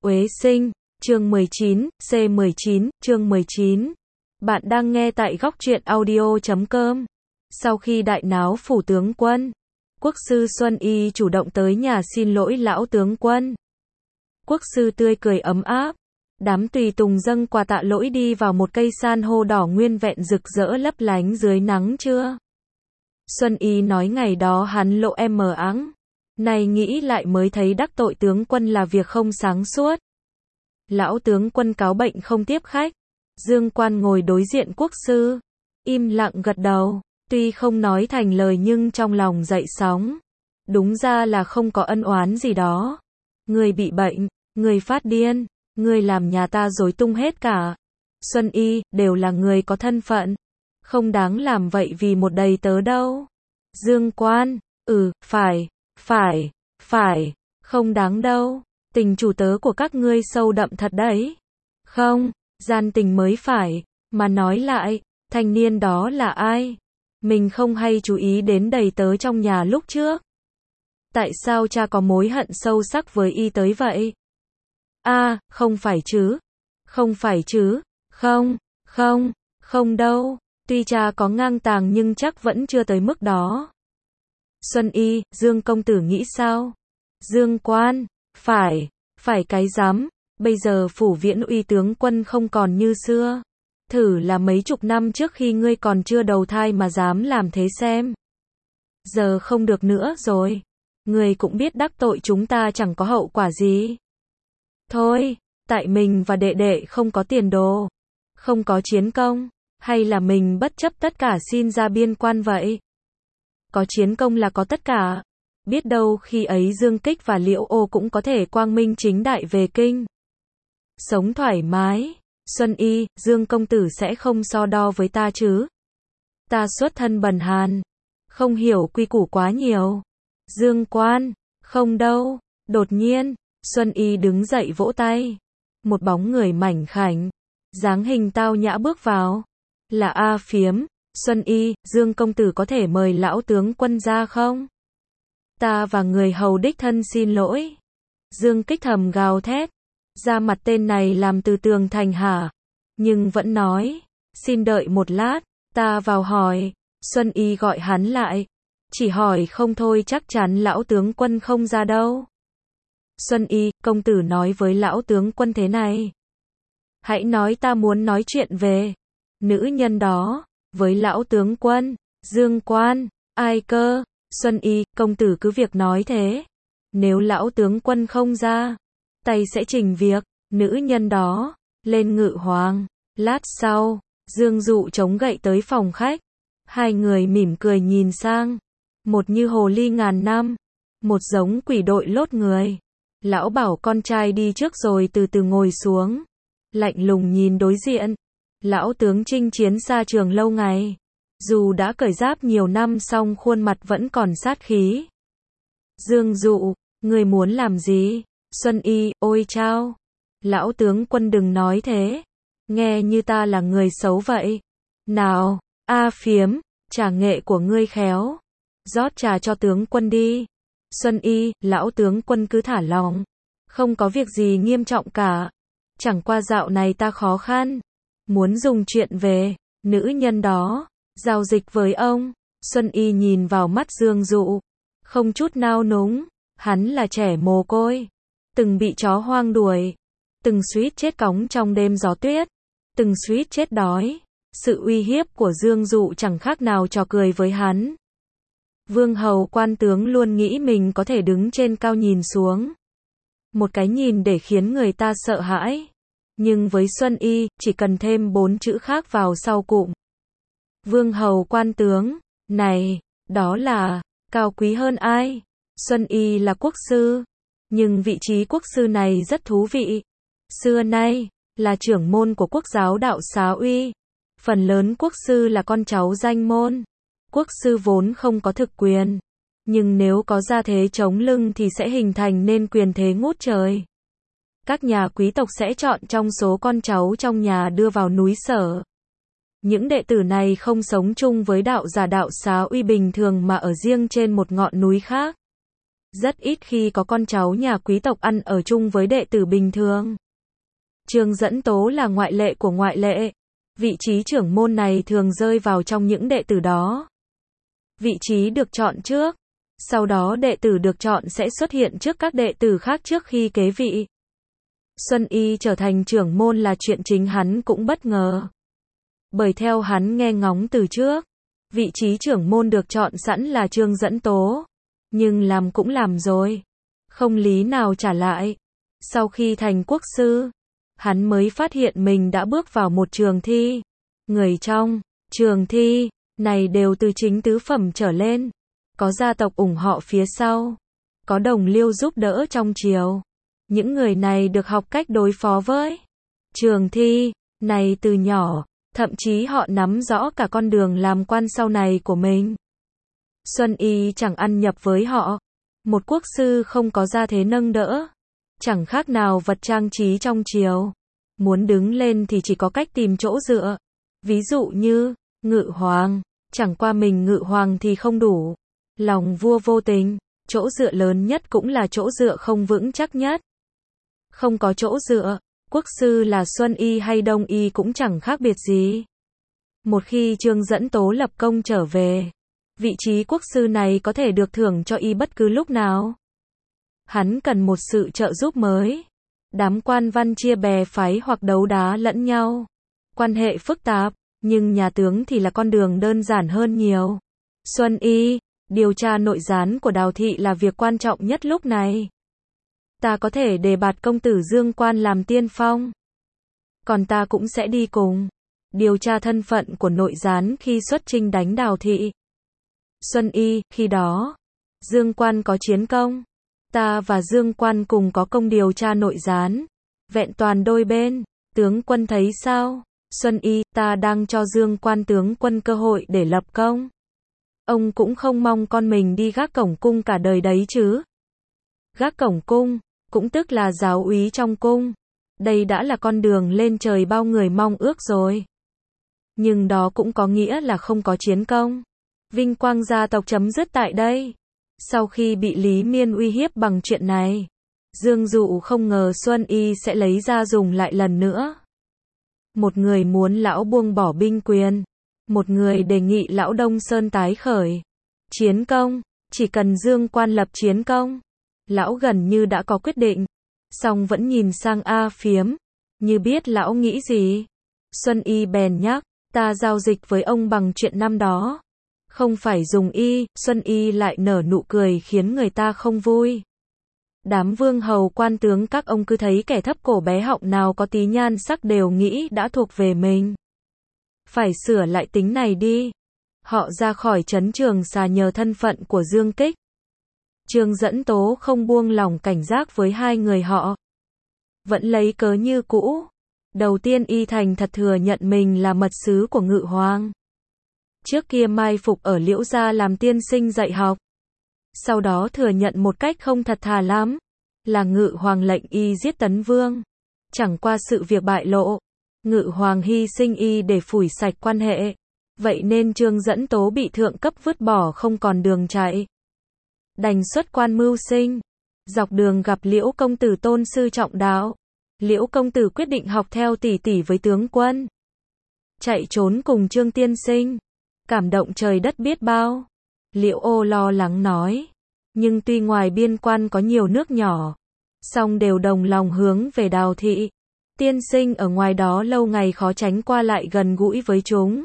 Uế Sinh, chương 19, C19, chương 19. Bạn đang nghe tại góc truyện audio.com. Sau khi đại náo phủ tướng quân, quốc sư Xuân Y chủ động tới nhà xin lỗi lão tướng quân. Quốc sư tươi cười ấm áp, đám tùy tùng dâng quà tạ lỗi đi vào một cây san hô đỏ nguyên vẹn rực rỡ lấp lánh dưới nắng trưa. Xuân Y nói ngày đó hắn lộ em mờ áng, này nghĩ lại mới thấy đắc tội tướng quân là việc không sáng suốt. Lão tướng quân cáo bệnh không tiếp khách. Dương Quan ngồi đối diện quốc sư, im lặng gật đầu, tuy không nói thành lời nhưng trong lòng dậy sóng. Đúng ra là không có ân oán gì đó. Người bị bệnh, người phát điên, người làm nhà ta rối tung hết cả. Xuân Y, đều là người có thân phận, không đáng làm vậy vì một đầy tớ đâu. Dương Quan, phải, không đáng đâu. Tình chủ tớ của các ngươi sâu đậm thật đấy. Không, gian tình mới phải, mà nói lại, thanh niên đó là ai? Mình không hay chú ý đến đầy tớ trong nhà lúc trước. Tại sao cha có mối hận sâu sắc với y tới vậy? Không phải chứ. Không đâu. Tuy cha có ngang tàng nhưng chắc vẫn chưa tới mức đó. Xuân Y, Dương công tử nghĩ sao? Dương Quan, phải cái dám, bây giờ phủ Viễn Uy tướng quân không còn như xưa. Thử là mấy chục năm trước khi ngươi còn chưa đầu thai mà dám làm thế xem. Giờ không được nữa rồi. Ngươi cũng biết đắc tội chúng ta chẳng có hậu quả gì. Thôi, tại mình và đệ đệ không có tiền đồ, không có chiến công, hay là mình bất chấp tất cả xin ra biên quan vậy? Có chiến công là có tất cả. Biết đâu khi ấy Dương Kích và Liễu Ô cũng có thể quang minh chính đại về kinh. Sống thoải mái. Xuân Y, Dương công tử sẽ không so đo với ta chứ? Ta xuất thân bần hàn, không hiểu quy củ quá nhiều. Dương Quan, không đâu. Đột nhiên, Xuân Y đứng dậy vỗ tay. Một bóng người mảnh khảnh, dáng hình tao nhã bước vào. Là A Phiếm. Xuân Y, Dương công tử có thể mời lão tướng quân ra không? Ta và người hầu đích thân xin lỗi. Dương Kích thầm gào thét. Ra mặt tên này làm từ tường thành hả? Nhưng vẫn nói. Xin đợi một lát, ta vào hỏi. Xuân Y gọi hắn lại. Chỉ hỏi không thôi chắc chắn lão tướng quân không ra đâu. Xuân Y, công tử nói với lão tướng quân thế này. Hãy nói ta muốn nói chuyện về nữ nhân đó với lão tướng quân. Dương Quan, ai cơ? Xuân Y, công tử cứ việc nói thế. Nếu lão tướng quân không ra, tay sẽ trình việc nữ nhân đó lên ngự hoàng. Lát sau, Dương Dụ chống gậy tới phòng khách. Hai người mỉm cười nhìn sang. Một như hồ ly ngàn năm, một giống quỷ đội lốt người. Lão bảo con trai đi trước rồi từ từ ngồi xuống. Lạnh lùng nhìn đối diện. Lão tướng chinh chiến xa trường lâu ngày, dù đã cởi giáp nhiều năm song khuôn mặt vẫn còn sát khí. Dương Dụ, người muốn làm gì? Xuân Y, ôi chao. Lão tướng quân đừng nói thế. Nghe như ta là người xấu vậy. Nào, A Phiếm, trà nghệ của ngươi khéo. Rót trà cho tướng quân đi. Xuân Y, lão tướng quân cứ thả lòng. Không có việc gì nghiêm trọng cả. Chẳng qua dạo này ta khó khăn. Muốn dùng chuyện về nữ nhân đó giao dịch với ông. Xuân Y nhìn vào mắt Dương Dụ, không chút nao núng. Hắn là trẻ mồ côi, từng bị chó hoang đuổi, từng suýt chết cóng trong đêm gió tuyết, từng suýt chết đói. Sự uy hiếp của Dương Dụ chẳng khác nào trò cười với hắn. Vương hầu quan tướng luôn nghĩ mình có thể đứng trên cao nhìn xuống. Một cái nhìn để khiến người ta sợ hãi. Nhưng với Xuân Y, chỉ cần thêm 4 chữ khác vào sau cụm. Vương hầu quan tướng, này, đó là, cao quý hơn ai? Xuân Y là quốc sư. Nhưng vị trí quốc sư này rất thú vị. Xưa nay, là trưởng môn của quốc giáo đạo Xá Uy. Phần lớn quốc sư là con cháu danh môn. Quốc sư vốn không có thực quyền. Nhưng nếu có gia thế chống lưng thì sẽ hình thành nên quyền thế ngút trời. Các nhà quý tộc sẽ chọn trong số con cháu trong nhà đưa vào núi Sở. Những đệ tử này không sống chung với đạo giả đạo Xá Uy bình thường mà ở riêng trên một ngọn núi khác. Rất ít khi có con cháu nhà quý tộc ăn ở chung với đệ tử bình thường. Trương Dẫn Tố là ngoại lệ của ngoại lệ. Vị trí trưởng môn này thường rơi vào trong những đệ tử đó. Vị trí được chọn trước. Sau đó đệ tử được chọn sẽ xuất hiện trước các đệ tử khác trước khi kế vị. Xuân Y trở thành trưởng môn là chuyện chính hắn cũng bất ngờ. Bởi theo hắn nghe ngóng từ trước, vị trí trưởng môn được chọn sẵn là Trương Dẫn Tố. Nhưng làm cũng làm rồi. Không lý nào trả lại. Sau khi thành quốc sư, hắn mới phát hiện mình đã bước vào một trường thi. Người trong trường thi này đều từ chính tứ phẩm trở lên. Có gia tộc ủng hộ phía sau. Có đồng liêu giúp đỡ trong triều. Những người này được học cách đối phó với trường thi này từ nhỏ. Thậm chí họ nắm rõ cả con đường làm quan sau này của mình. Xuân Y chẳng ăn nhập với họ. Một quốc sư không có gia thế nâng đỡ. Chẳng khác nào vật trang trí trong triều. Muốn đứng lên thì chỉ có cách tìm chỗ dựa. Ví dụ như, ngự hoàng. Chẳng qua mình ngự hoàng thì không đủ. Lòng vua vô tình. Chỗ dựa lớn nhất cũng là chỗ dựa không vững chắc nhất. Không có chỗ dựa. Quốc sư là Xuân Y hay Đông Y cũng chẳng khác biệt gì. Một khi Trương Dẫn Tố lập công trở về, vị trí quốc sư này có thể được thưởng cho y bất cứ lúc nào. Hắn cần một sự trợ giúp mới. Đám quan văn chia bè phái hoặc đấu đá lẫn nhau. Quan hệ phức tạp, nhưng nhà tướng thì là con đường đơn giản hơn nhiều. Xuân Y, điều tra nội gián của Đào Thị là việc quan trọng nhất lúc này. Ta có thể đề bạt công tử Dương Quan làm tiên phong. Còn ta cũng sẽ đi cùng. Điều tra thân phận của nội gián khi xuất chinh đánh Đào Thị. Xuân Y, khi đó, Dương Quan có chiến công. Ta và Dương Quan cùng có công điều tra nội gián. Vẹn toàn đôi bên. Tướng quân thấy sao? Xuân Y, ta đang cho Dương Quan tướng quân cơ hội để lập công. Ông cũng không mong con mình đi gác cổng cung cả đời đấy chứ. Gác cổng cung, cũng tức là giáo úy trong cung. Đây đã là con đường lên trời bao người mong ước rồi. Nhưng đó cũng có nghĩa là không có chiến công. Vinh quang gia tộc chấm dứt tại đây. Sau khi bị Lý Miên uy hiếp bằng chuyện này, Dương Dụ không ngờ Xuân Y sẽ lấy ra dùng lại lần nữa. Một người muốn lão buông bỏ binh quyền. Một người đề nghị lão Đông Sơn tái khởi. Chiến công, chỉ cần Dương Quan lập chiến công. Lão gần như đã có quyết định. Song vẫn nhìn sang A Phiếm. Như biết lão nghĩ gì. Xuân Y bèn nhắc, ta giao dịch với ông bằng chuyện năm đó. Không phải dùng y, Xuân Y lại nở nụ cười khiến người ta không vui. Đám vương hầu quan tướng các ông cứ thấy kẻ thấp cổ bé họng nào có tí nhan sắc đều nghĩ đã thuộc về mình. Phải sửa lại tính này đi. Họ ra khỏi trấn Trường Xà nhờ thân phận của Dương Kích. Trương Dẫn Tố không buông lỏng cảnh giác với hai người họ. Vẫn lấy cớ như cũ. Đầu tiên y thành thật thừa nhận mình là mật sứ của Ngự Hoàng. Trước kia mai phục ở Liễu Gia làm tiên sinh dạy học. Sau đó thừa nhận một cách không thật thà lắm. Là Ngự Hoàng lệnh y giết Tấn Vương. Chẳng qua sự việc bại lộ. Ngự Hoàng hy sinh y để phủi sạch quan hệ. Vậy nên Trương Dẫn Tố bị thượng cấp vứt bỏ không còn đường chạy. Đành xuất quan mưu sinh. Dọc đường gặp Liễu công tử tôn sư trọng đạo. Liễu công tử quyết định học theo tỷ tỷ với tướng quân. Chạy trốn cùng Trương tiên sinh. Cảm động trời đất biết bao. Liễu Ô lo lắng nói. Nhưng tuy ngoài biên quan có nhiều nước nhỏ, song đều đồng lòng hướng về Đào Thị. Tiên sinh ở ngoài đó lâu ngày khó tránh qua lại gần gũi với chúng.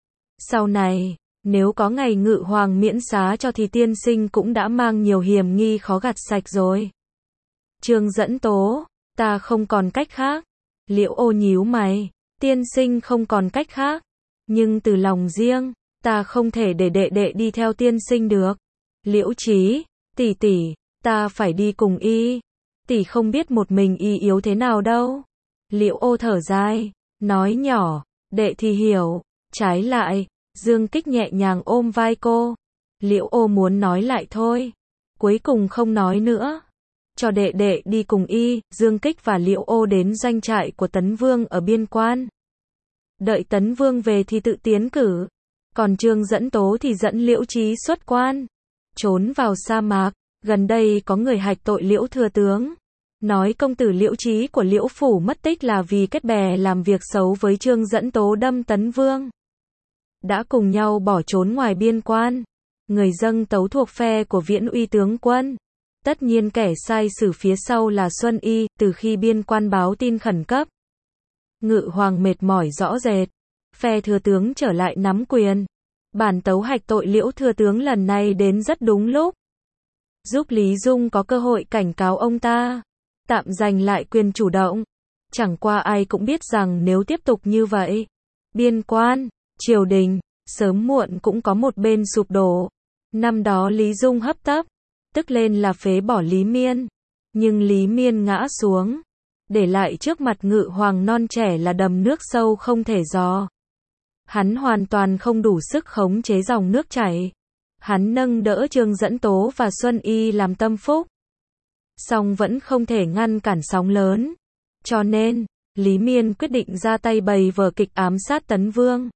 Sau này, nếu có ngày Ngự Hoàng miễn xá cho thì tiên sinh cũng đã mang nhiều hiểm nghi khó gặt sạch rồi. Trương Dẫn Tố, ta không còn cách khác. Liễu Ô nhíu mày, tiên sinh không còn cách khác. Nhưng từ lòng riêng, ta không thể để đệ đệ đi theo tiên sinh được. Liễu Chí, tỷ tỷ, ta phải đi cùng y. Tỷ không biết một mình y yếu thế nào đâu. Liễu Ô thở dài, nói nhỏ, đệ thì hiểu. Trái lại, Dương Kích nhẹ nhàng ôm vai cô. Liễu Ô muốn nói lại thôi. Cuối cùng không nói nữa. Cho đệ đệ đi cùng y, Dương Kích và Liễu Ô đến doanh trại của Tấn Vương ở biên quan. Đợi Tấn Vương về thì tự tiến cử. Còn Trương Dẫn Tố thì dẫn Liễu Chí xuất quan. Trốn vào sa mạc, Gần đây có người hạch tội Liễu thừa tướng, nói công tử Liễu Chí của Liễu phủ mất tích là vì kết bè làm việc xấu với Trương Dẫn Tố đâm Tấn Vương. Đã cùng nhau bỏ trốn ngoài biên quan. Người dâng tấu thuộc phe của Viễn Uy tướng quân. Tất nhiên kẻ sai sử phía sau là Xuân Y, từ khi biên quan báo tin khẩn cấp. Ngự hoàng mệt mỏi rõ rệt. Phe thừa tướng trở lại nắm quyền. Bản tấu hạch tội Liễu thừa tướng lần này đến rất đúng lúc. Giúp Lý Dung có cơ hội cảnh cáo ông ta. Tạm giành lại quyền chủ động. Chẳng qua ai cũng biết rằng nếu tiếp tục như vậy, biên quan, triều đình, sớm muộn cũng có một bên sụp đổ. Năm đó Lý Dung hấp tấp, tức lên là phế bỏ Lý Miên. Nhưng Lý Miên ngã xuống, để lại trước mặt ngự hoàng non trẻ là đầm nước sâu không thể dò. Hắn hoàn toàn không đủ sức khống chế dòng nước chảy. Hắn nâng đỡ Trương Dẫn Tố và Xuân Y làm tâm phúc. Song vẫn không thể ngăn cản sóng lớn. Cho nên, Lý Miên quyết định ra tay bày vở kịch ám sát Tấn Vương.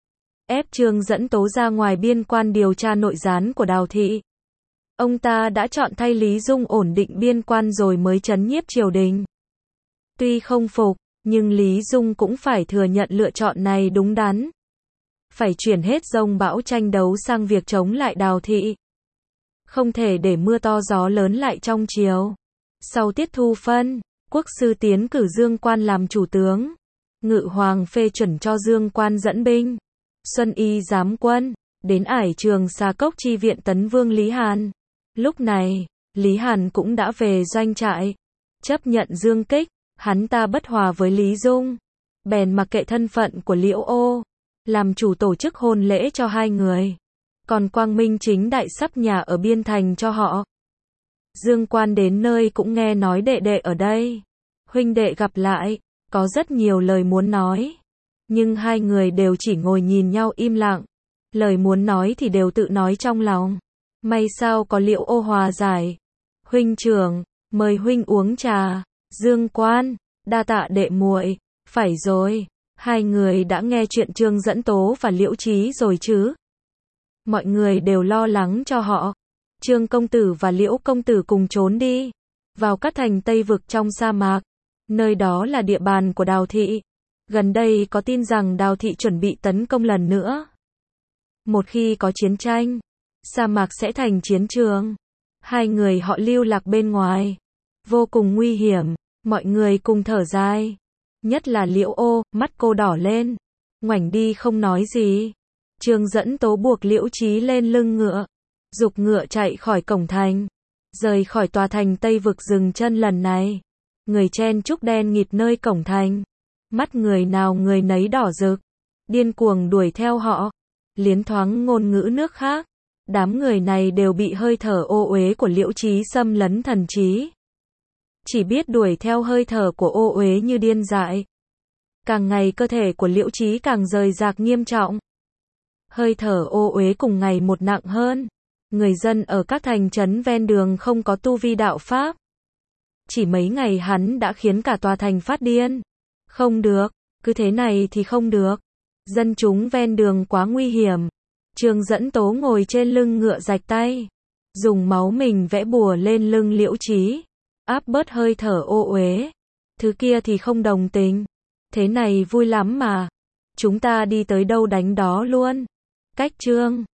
Ép Trương Dẫn Tố ra ngoài biên quan điều tra nội gián của Đào Thị. Ông ta đã chọn thay Lý Dung ổn định biên quan rồi mới trấn nhiếp triều đình. Tuy không phục, nhưng Lý Dung cũng phải thừa nhận lựa chọn này đúng đắn. Phải chuyển hết dông bão tranh đấu sang việc chống lại Đào Thị. Không thể để mưa to gió lớn lại trong triều. Sau tiết thu phân, quốc sư tiến cử Dương Quan làm chủ tướng. Ngự hoàng phê chuẩn cho Dương Quan dẫn binh. Xuân Y giám quân, đến Ải Trường Xà Cốc chi viện Tấn Vương Lý Hàn. Lúc này, Lý Hàn cũng đã về doanh trại. Chấp nhận dương kích, hắn ta bất hòa với Lý Dung. Bèn mặc kệ thân phận của Liễu Ô, làm chủ tổ chức hôn lễ cho hai người. Còn quang minh chính đại sắp nhà ở biên thành cho họ. Dương Quan đến nơi cũng nghe nói đệ đệ ở đây. Huynh đệ gặp lại, có rất nhiều lời muốn nói. Nhưng hai người đều chỉ ngồi nhìn nhau im lặng. Lời muốn nói thì đều tự nói trong lòng. May sao có Liễu Ô hòa giải. Huynh trưởng, mời huynh uống trà. Dương Quan, đa tạ đệ muội. Phải rồi, hai người đã nghe chuyện Trương Dẫn Tố và Liễu Chí rồi chứ? Mọi người đều lo lắng cho họ. Trương công tử và Liễu công tử cùng trốn đi vào các thành Tây vực trong sa mạc. Nơi đó là địa bàn của Đào Thị. Gần đây có tin rằng Đào Thị chuẩn bị tấn công lần nữa. Một khi có chiến tranh, sa mạc sẽ thành chiến trường. Hai người họ lưu lạc bên ngoài, vô cùng nguy hiểm. Mọi người cùng thở dài. Nhất là Liễu Ô, mắt cô đỏ lên, ngoảnh đi không nói gì. Trương Dẫn Tố buộc Liễu Chí lên lưng ngựa, giục ngựa chạy khỏi cổng thành, rời khỏi tòa thành Tây vực dừng chân lần này. Người chen chúc đen nghịt nơi cổng thành, mắt người nào người nấy đỏ rực, điên cuồng đuổi theo họ, liến thoáng ngôn ngữ nước khác. Đám người này đều bị hơi thở ô uế của Liễu Chí xâm lấn thần trí. Chỉ biết đuổi theo hơi thở của ô uế như điên dại. Càng ngày cơ thể của Liễu Chí càng rời rạc nghiêm trọng. Hơi thở ô uế cùng ngày một nặng hơn. Người dân ở các thành trấn ven đường không có tu vi đạo pháp. Chỉ mấy ngày hắn đã khiến cả tòa thành phát điên. Không được, cứ thế này thì không được. Dân chúng ven đường quá nguy hiểm. Trương Dẫn Tố ngồi trên lưng ngựa rạch tay, dùng máu mình vẽ bùa lên lưng Liễu Chí, áp bớt hơi thở ô uế. Thứ kia thì không đồng tình. Thế này vui lắm mà. Chúng ta đi tới đâu đánh đó luôn. Cách Trương